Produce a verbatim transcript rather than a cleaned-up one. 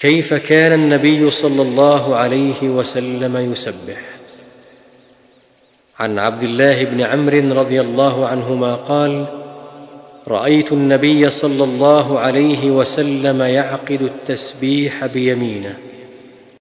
كيف كان النبي صلى الله عليه وسلم يسبح؟ عن عبد الله بن عمرو رضي الله عنهما قال: رأيت النبي صلى الله عليه وسلم يعقد التسبيح بيمينه